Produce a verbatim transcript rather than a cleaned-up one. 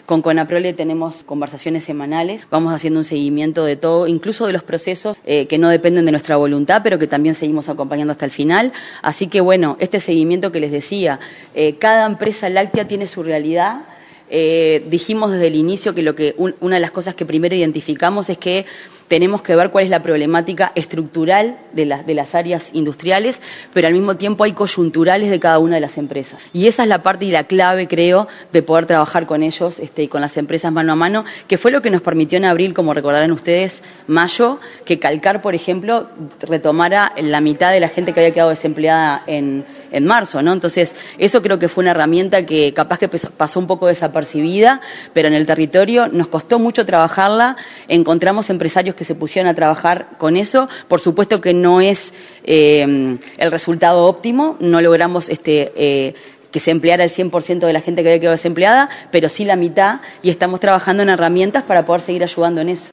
Con CONAPROLE tenemos conversaciones semanales, vamos haciendo un seguimiento de todo, incluso de los procesos eh, que no dependen de nuestra voluntad, pero que también seguimos acompañando hasta el final. Así que bueno, este seguimiento que les decía, eh, cada empresa láctea tiene su realidad. Eh, dijimos desde el inicio que, lo que un, una de las cosas que primero identificamos es que tenemos que ver cuál es la problemática estructural de las, de las áreas industriales, pero al mismo tiempo hay coyunturales de cada una de las empresas. Y esa es la parte y la clave, creo, de poder trabajar con ellos este, y con las empresas mano a mano, que fue lo que nos permitió en abril, como recordarán ustedes, mayo, que Calcar, por ejemplo, retomara la mitad de la gente que había quedado desempleada en, en marzo, ¿no? Entonces, eso creo que fue una herramienta que capaz que pasó un poco desapercibida, pero en el territorio nos costó mucho trabajarla, encontramos empresarios que se pusieron a trabajar con eso. Por supuesto que no es eh, el resultado óptimo, no logramos este, eh, que se empleara el cien por ciento de la gente que había quedado desempleada, pero sí la mitad, y estamos trabajando en herramientas para poder seguir ayudando en eso.